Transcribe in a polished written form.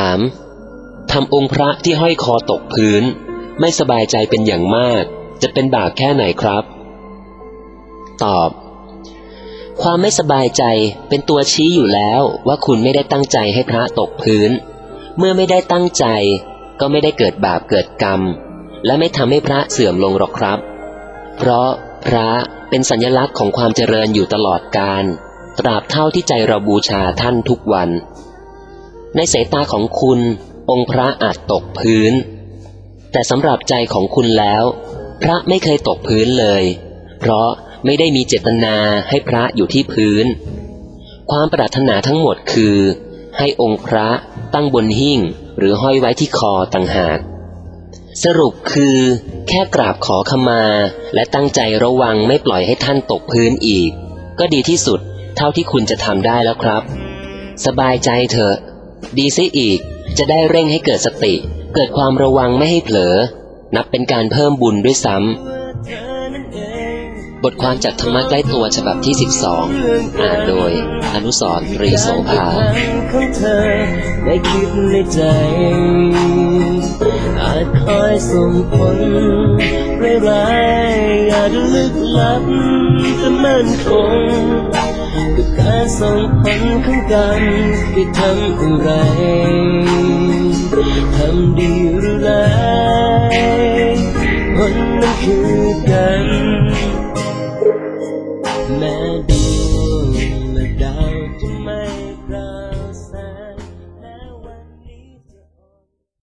ามทำองค์พระที่ห้อยคอตกพื้นไม่สบายใจเป็นอย่างมากจะเป็นบาปแค่ไหนครับตอบความไม่สบายใจเป็นตัวชี้อยู่แล้วว่าคุณไม่ได้ตั้งใจให้พระตกพื้นเมื่อไม่ได้ตั้งใจก็ไม่ได้เกิดบาปเกิดกรรมและไม่ทำให้พระเสื่อมลงหรอกครับเพราะพระเป็นสัญลักษณ์ของความเจริญอยู่ตลอดกาลตราบเท่าที่ใจเราบูชาท่านทุกวันในสายตาของคุณองค์พระอาจตกพื้นแต่สำหรับใจของคุณแล้วพระไม่เคยตกพื้นเลยเพราะไม่ได้มีเจตนาให้พระอยู่ที่พื้นความปรารถนาทั้งหมดคือให้องค์พระตั้งบนหิ้งหรือห้อยไว้ที่คอต่างหากสรุปคือแค่กราบขอขมาและตั้งใจระวังไม่ปล่อยให้ท่านตกพื้นอีกก็ดีที่สุดเท่าที่คุณจะทำได้แล้วครับสบายใจเถอะดีซิอีกจะได้เร่งให้เกิดสติเกิดความระวังไม่ให้เผลอนับเป็นการเพิ่มบุญด้วยซ้ำบทความจากธรรมะใกล้ตัวฉบับที่12อ่านโดยอนุสรณ์ ตรีโสภาของเธอได้คิดในใจอาจคอยส่งผลร้ายๆอาจลึกลับแต่มั่นคงกับการส่งผลของกรรมที่ทำอะไรทำดีหรือร้าย